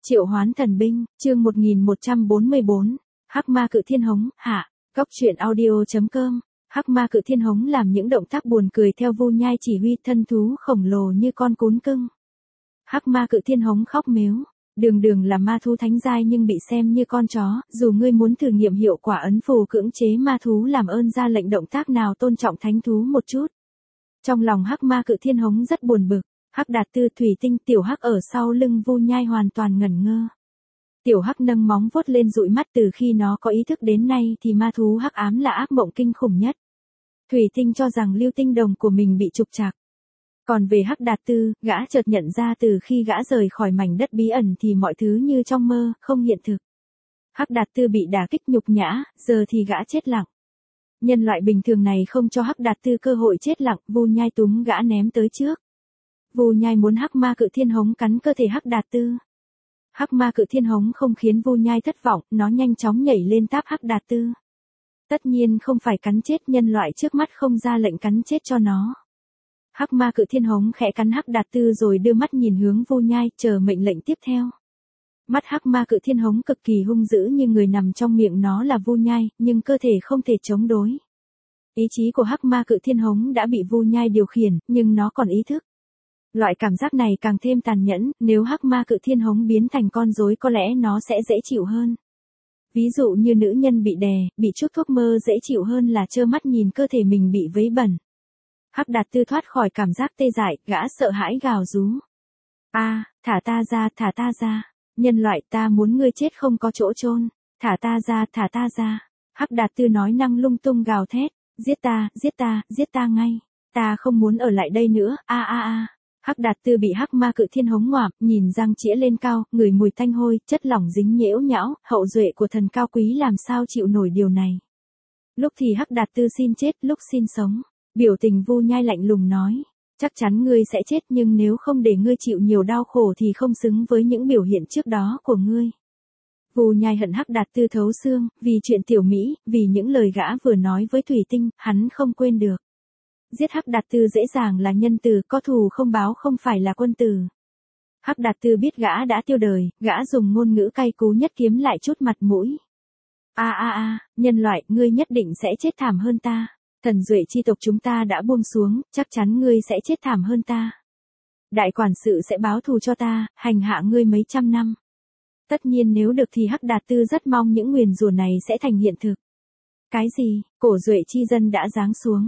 Triệu hoán thần binh, chương 1144, Hắc ma cự thiên hống, hạ, góc truyện audio.com. Hắc ma cự thiên hống làm những động tác buồn cười theo Vu Nhai chỉ huy, thân thú khổng lồ như con cún cưng. Hắc ma cự thiên hống khóc mếu, đường đường là ma thú thánh giai nhưng bị xem như con chó, dù ngươi muốn thử nghiệm hiệu quả ấn phù cưỡng chế ma thú làm ơn ra lệnh động tác nào tôn trọng thánh thú một chút. Trong lòng Hắc ma cự thiên hống rất buồn bực. Hắc Đạt Tư, Thủy Tinh, Tiểu Hắc ở sau lưng Vu Nhai hoàn toàn ngẩn ngơ. Tiểu Hắc nâng móng vuốt lên dụi mắt, từ khi nó có ý thức đến nay thì ma thú hắc ám là ác mộng kinh khủng nhất. Thủy Tinh cho rằng lưu tinh đồng của mình bị trục trặc. Còn về Hắc Đạt Tư, gã chợt nhận ra từ khi gã rời khỏi mảnh đất bí ẩn thì mọi thứ như trong mơ, không hiện thực. Hắc Đạt Tư bị đả kích nhục nhã, giờ thì gã chết lặng. Nhân loại bình thường này không cho Hắc Đạt Tư cơ hội chết lặng, Vu Nhai túm gã ném tới trước. Vu Nhai muốn Hắc ma cự thiên hống cắn cơ thể Hắc Đạt Tư. Hắc ma cự thiên hống không khiến Vu Nhai thất vọng, nó nhanh chóng nhảy lên táp Hắc Đạt Tư. Tất nhiên không phải cắn chết, nhân loại trước mắt không ra lệnh cắn chết cho nó. Hắc ma cự thiên hống khẽ cắn Hắc Đạt Tư rồi đưa mắt nhìn hướng Vu Nhai, chờ mệnh lệnh tiếp theo. Mắt Hắc ma cự thiên hống cực kỳ hung dữ, như người nằm trong miệng nó là Vu Nhai, nhưng cơ thể không thể chống đối. Ý chí của Hắc ma cự thiên hống đã bị Vu Nhai điều khiển, nhưng nó còn ý thức. Loại cảm giác này càng thêm tàn nhẫn, nếu Hắc ma cự thiên hống biến thành con rối có lẽ nó sẽ dễ chịu hơn. Ví dụ như nữ nhân bị đè, bị chút thuốc mơ dễ chịu hơn là trơ mắt nhìn cơ thể mình bị vấy bẩn. Hắc Đạt Tư thoát khỏi cảm giác tê dại, gã sợ hãi gào rú. Thả ta ra, thả ta ra. Nhân loại, ta muốn ngươi chết không có chỗ chôn. Thả ta ra, thả ta ra. Hắc Đạt Tư nói năng lung tung gào thét. Giết ta, giết ta, giết ta ngay. Ta không muốn ở lại đây nữa, Hắc Đạt Tư bị Hắc ma cự thiên hống ngoạm, nhìn răng chĩa lên cao, ngửi mùi tanh hôi, chất lỏng dính nhễu nhão, hậu duệ của thần cao quý làm sao chịu nổi điều này. Lúc thì Hắc Đạt Tư xin chết, lúc xin sống. Biểu tình Vu Nhai lạnh lùng nói, chắc chắn ngươi sẽ chết, nhưng nếu không để ngươi chịu nhiều đau khổ thì không xứng với những biểu hiện trước đó của ngươi. Vu Nhai hận Hắc Đạt Tư thấu xương, vì chuyện tiểu Mỹ, vì những lời gã vừa nói với Thủy Tinh, hắn không quên được. Giết Hắc Đạt Tư dễ dàng là nhân từ, có thù không báo không phải là quân tử. Hắc Đạt Tư biết gã đã tiêu đời, gã dùng ngôn ngữ cay cú nhất kiếm lại chút mặt mũi. Nhân loại, ngươi nhất định sẽ chết thảm hơn ta. Thần duệ chi tộc chúng ta đã buông xuống, chắc chắn ngươi sẽ chết thảm hơn ta. Đại quản sự sẽ báo thù cho ta, hành hạ ngươi mấy trăm năm. Tất nhiên nếu được thì Hắc Đạt Tư rất mong những nguyền rủa này sẽ thành hiện thực. Cái gì, cổ duệ chi dân đã giáng xuống.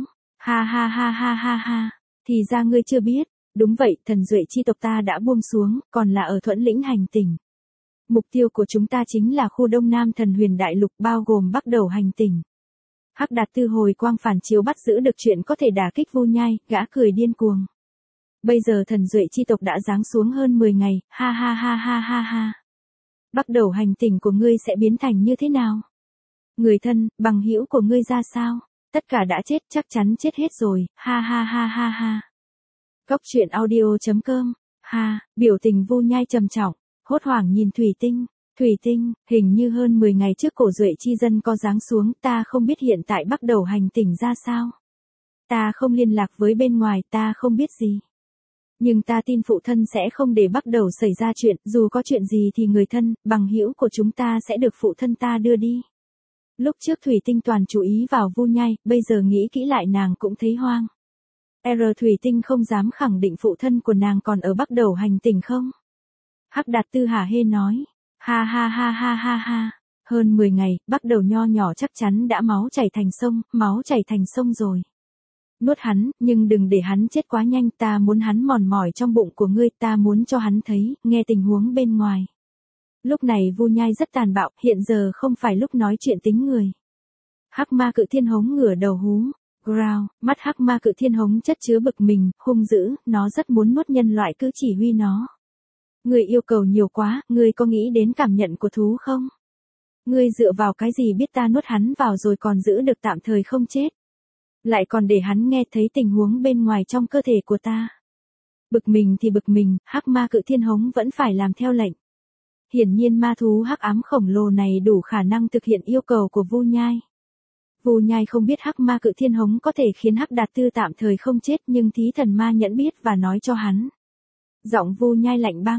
Ha. Thì ra ngươi chưa biết. Đúng vậy, thần duệ chi tộc ta đã buông xuống, còn là ở Thuẫn Lĩnh hành tinh. Mục tiêu của chúng ta chính là khu Đông Nam Thần Huyền Đại Lục, bao gồm Bắc Đầu hành tinh. Hắc Đạt Tư hồi quang phản chiếu bắt giữ được chuyện có thể đả kích Vu Nhai, gã cười điên cuồng. Bây giờ thần duệ chi tộc đã giáng xuống hơn 10 ngày, ha. Bắc Đầu hành tinh của ngươi sẽ biến thành như thế nào? Người thân, bằng hữu của ngươi ra sao? Tất cả đã chết, chắc chắn chết hết rồi, ha. Góc truyện audio.com, biểu tình Vu Nhai trầm trọng, hốt hoảng nhìn Thủy Tinh, hình như hơn 10 ngày trước cổ duệ chi dân có giáng xuống, ta không biết hiện tại Bắc Đầu hành tinh ra sao. Ta không liên lạc với bên ngoài, ta không biết gì. Nhưng ta tin phụ thân sẽ không để Bắc Đầu xảy ra chuyện, dù có chuyện gì thì người thân, bằng hữu của chúng ta sẽ được phụ thân ta đưa đi. Lúc trước Thủy Tinh toàn chú ý vào Vu Nhai, bây giờ nghĩ kỹ lại nàng cũng thấy hoang. Thủy Tinh không dám khẳng định phụ thân của nàng còn ở Bắc Đầu hành tinh không? Hắc Đạt Tư hả hê nói. Ha. Hơn 10 ngày, Bắc Đầu nho nhỏ chắc chắn đã máu chảy thành sông rồi. Nuốt hắn, nhưng đừng để hắn chết quá nhanh, ta muốn hắn mòn mỏi trong bụng của ngươi, ta muốn cho hắn thấy, nghe tình huống bên ngoài. Lúc này Vu Nhai rất tàn bạo, hiện giờ không phải lúc nói chuyện tính người. Hắc ma cự thiên hống ngửa đầu hú, growl, mắt Hắc ma cự thiên hống chất chứa bực mình, hung dữ, nó rất muốn nuốt nhân loại cứ chỉ huy nó. Ngươi yêu cầu nhiều quá, ngươi có nghĩ đến cảm nhận của thú không? Ngươi dựa vào cái gì biết ta nuốt hắn vào rồi còn giữ được tạm thời không chết? Lại còn để hắn nghe thấy tình huống bên ngoài trong cơ thể của ta. Bực mình thì bực mình, Hắc ma cự thiên hống vẫn phải làm theo lệnh. Hiển nhiên ma thú hắc ám khổng lồ này đủ khả năng thực hiện yêu cầu của Vu Nhai. Vu Nhai không biết Hắc ma cự thiên hống có thể khiến Hắc Đạt Tư tạm thời không chết, nhưng thí thần ma nhẫn biết và nói cho hắn. Giọng Vu Nhai lạnh băng.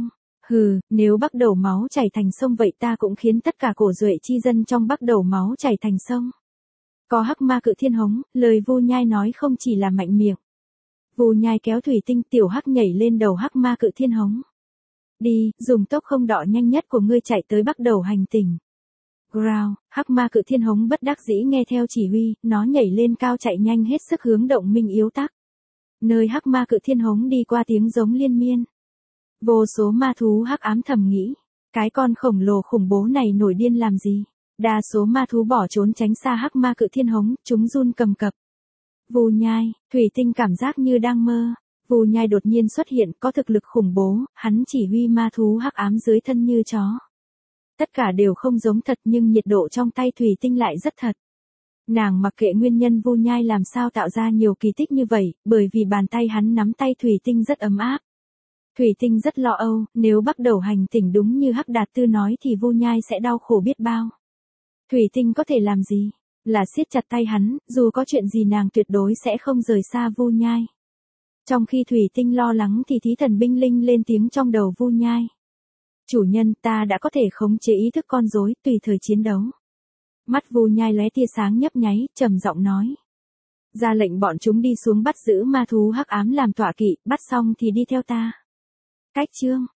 Hừ, nếu Bắc Đầu máu chảy thành sông vậy ta cũng khiến tất cả cổ duệ chi dân trong Bắc Đầu máu chảy thành sông. Có hắc ma cự thiên hống, lời Vu Nhai nói không chỉ là mạnh miệng. Vu Nhai kéo thủy tinh tiểu hắc nhảy lên đầu hắc ma cự thiên hống. Đi, dùng tốc không đọ nhanh nhất của ngươi chạy tới Bắc Đầu hành tinh. Growl, hắc ma cự thiên hống bất đắc dĩ nghe theo chỉ huy, nó nhảy lên cao chạy nhanh hết sức hướng động minh yếu tắc. Nơi hắc ma cự thiên hống đi qua tiếng giống liên miên. Vô số ma thú hắc ám thầm nghĩ, cái con khổng lồ khủng bố này nổi điên làm gì? Đa số ma thú bỏ trốn tránh xa hắc ma cự thiên hống, chúng run cầm cập. Vu Nhai, thủy tinh cảm giác như đang mơ. Vu Nhai đột nhiên xuất hiện, có thực lực khủng bố, hắn chỉ huy ma thú hắc ám dưới thân như chó. Tất cả đều không giống thật nhưng nhiệt độ trong tay thủy tinh lại rất thật. Nàng mặc kệ nguyên nhân Vu Nhai làm sao tạo ra nhiều kỳ tích như vậy, bởi vì bàn tay hắn nắm tay thủy tinh rất ấm áp. Thủy tinh rất lo âu, nếu Bắc Đầu hành tinh đúng như Hắc Đạt Tư nói thì Vu Nhai sẽ đau khổ biết bao. Thủy tinh có thể làm gì? Là siết chặt tay hắn, dù có chuyện gì nàng tuyệt đối sẽ không rời xa Vu Nhai. Trong khi thủy tinh lo lắng thì thí thần binh linh lên tiếng trong đầu Vu Nhai. Chủ nhân, ta đã có thể khống chế ý thức con rối tùy thời chiến đấu. Mắt Vu Nhai lóe tia sáng nhấp nháy, trầm giọng nói. Ra lệnh bọn chúng đi xuống bắt giữ ma thú hắc ám làm tọa kỵ, bắt xong thì đi theo ta. Cách chương